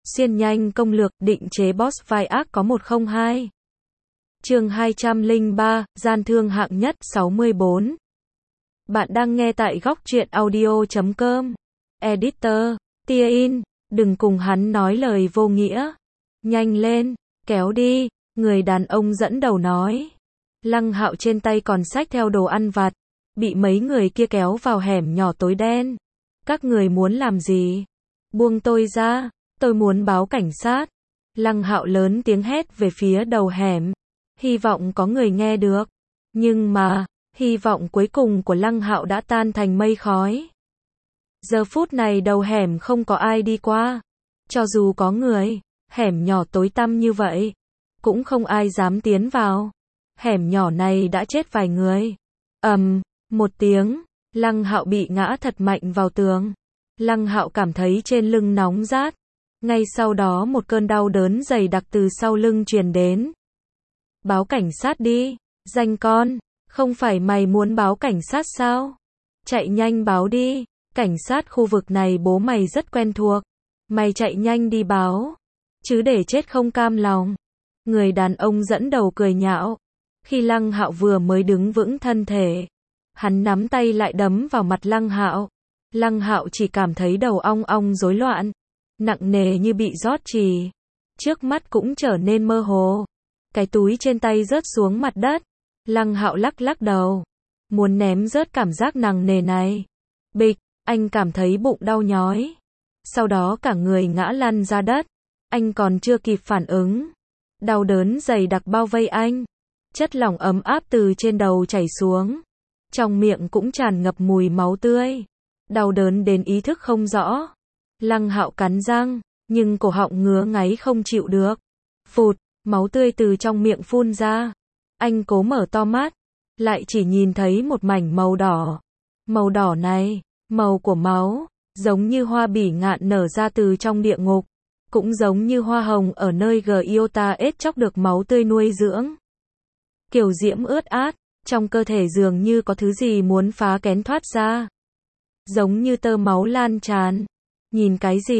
Xuyên nhanh công lược, định chế boss vai ác có 102. Chương 203, gian thương hạng nhất 64. Bạn đang nghe tại góc truyện audio.com. Editor, tia in, đừng cùng hắn nói lời vô nghĩa. Nhanh lên, kéo đi, người đàn ông dẫn đầu nói. Lăng Hạo trên tay còn xách theo đồ ăn vặt, bị mấy người kia kéo vào hẻm nhỏ tối đen. Các người muốn làm gì? Buông tôi ra, tôi muốn báo cảnh sát. Lăng Hạo lớn tiếng hét về phía đầu hẻm. Hy vọng có người nghe được. Nhưng mà, hy vọng cuối cùng của Lăng Hạo đã tan thành mây khói. Giờ phút này đầu hẻm không có ai đi qua. Cho dù có người, hẻm nhỏ tối tăm như vậy, cũng không ai dám tiến vào. Hẻm nhỏ này đã chết vài người. Một tiếng, Lăng Hạo bị ngã thật mạnh vào tường. Lăng Hạo cảm thấy trên lưng nóng rát. Ngay sau đó một cơn đau đớn dày đặc từ sau lưng truyền đến. Báo cảnh sát đi, danh con, không phải mày muốn báo cảnh sát sao? Chạy nhanh báo đi, cảnh sát khu vực này bố mày rất quen thuộc. Mày chạy nhanh đi báo, chứ để chết không cam lòng. Người đàn ông dẫn đầu cười nhạo. Khi Lăng Hạo vừa mới đứng vững thân thể, hắn nắm tay lại đấm vào mặt Lăng Hạo. Lăng Hạo chỉ cảm thấy đầu ong ong rối loạn, nặng nề như bị rót chì. Trước mắt cũng trở nên mơ hồ. Cái túi trên tay rớt xuống mặt đất. Lăng Hạo lắc lắc đầu, muốn ném rớt cảm giác nặng nề này. Bịch, anh cảm thấy bụng đau nhói. Sau đó cả người ngã lăn ra đất. Anh còn chưa kịp phản ứng, đau đớn dày đặc bao vây anh. Chất lỏng ấm áp từ trên đầu chảy xuống. Trong miệng cũng tràn ngập mùi máu tươi. Đau đớn đến ý thức không rõ. Lăng Hạo cắn răng, nhưng cổ họng ngứa ngáy không chịu được. Phụt, máu tươi từ trong miệng phun ra. Anh cố mở to mắt, lại chỉ nhìn thấy một mảnh màu đỏ. Màu đỏ này, màu của máu, giống như hoa bỉ ngạn nở ra từ trong địa ngục, cũng giống như hoa hồng ở nơi Giota ết chóc được máu tươi nuôi dưỡng. Kiều diễm ướt át, trong cơ thể dường như có thứ gì muốn phá kén thoát ra. Giống như tơ máu lan tràn. Nhìn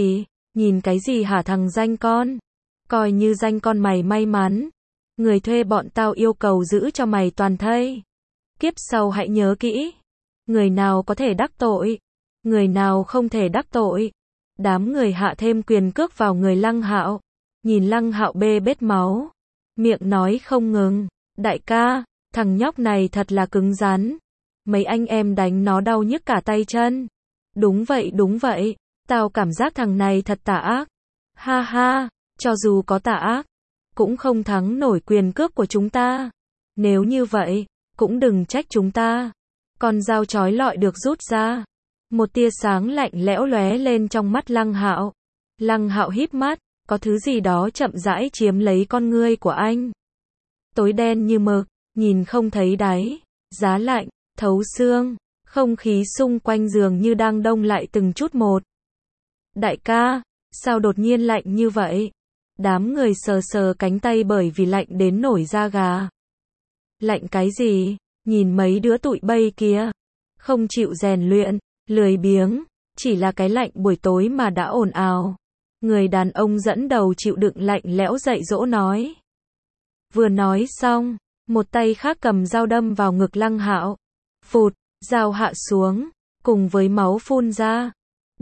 cái gì hả thằng danh con? Coi như danh con mày may mắn. Người thuê bọn tao yêu cầu giữ cho mày toàn thây. Kiếp sau hãy nhớ kỹ. Người nào có thể đắc tội, người nào không thể đắc tội. Đám người hạ thêm quyền cước vào người Lăng Hạo. Nhìn Lăng Hạo bê bết máu, miệng nói không ngừng. Đại ca, thằng nhóc này thật là cứng rắn. Mấy anh em đánh nó đau nhức cả tay chân. Đúng vậy, tao cảm giác thằng này thật tà ác. Ha ha, cho dù có tà ác, cũng không thắng nổi quyền cước của chúng ta. Nếu như vậy, cũng đừng trách chúng ta. Con dao chói lọi được rút ra. Một tia sáng lạnh lẽo lóe lên trong mắt Lăng Hạo. Lăng Hạo híp mắt, có thứ gì đó chậm rãi chiếm lấy con ngươi của anh. Tối đen như mực, nhìn không thấy đáy, giá lạnh, thấu xương, không khí xung quanh dường như đang đông lại từng chút một. Đại ca, sao đột nhiên lạnh như vậy? Đám người sờ sờ cánh tay bởi vì lạnh đến nổi da gà. Lạnh cái gì? Nhìn mấy đứa tụi bay kia, không chịu rèn luyện, lười biếng, chỉ là cái lạnh buổi tối mà đã ồn ào. Người đàn ông dẫn đầu chịu đựng lạnh lẽo dạy dỗ nói. Vừa nói xong, một tay khác cầm dao đâm vào ngực Lăng Hạo. Phụt, dao hạ xuống, cùng với máu phun ra.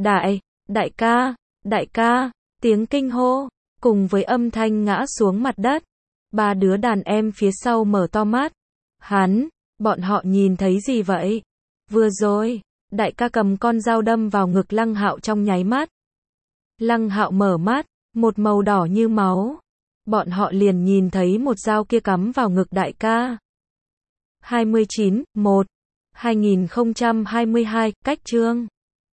Đại ca, tiếng kinh hô, cùng với âm thanh ngã xuống mặt đất. Ba đứa đàn em phía sau mở to mắt. Bọn họ nhìn thấy gì vậy? Vừa rồi, đại ca cầm con dao đâm vào ngực Lăng Hạo trong nháy mắt. Lăng Hạo mở mắt, một màu đỏ như máu. Bọn họ liền nhìn thấy một dao kia cắm vào ngực đại ca. 29/1/2022, cách chương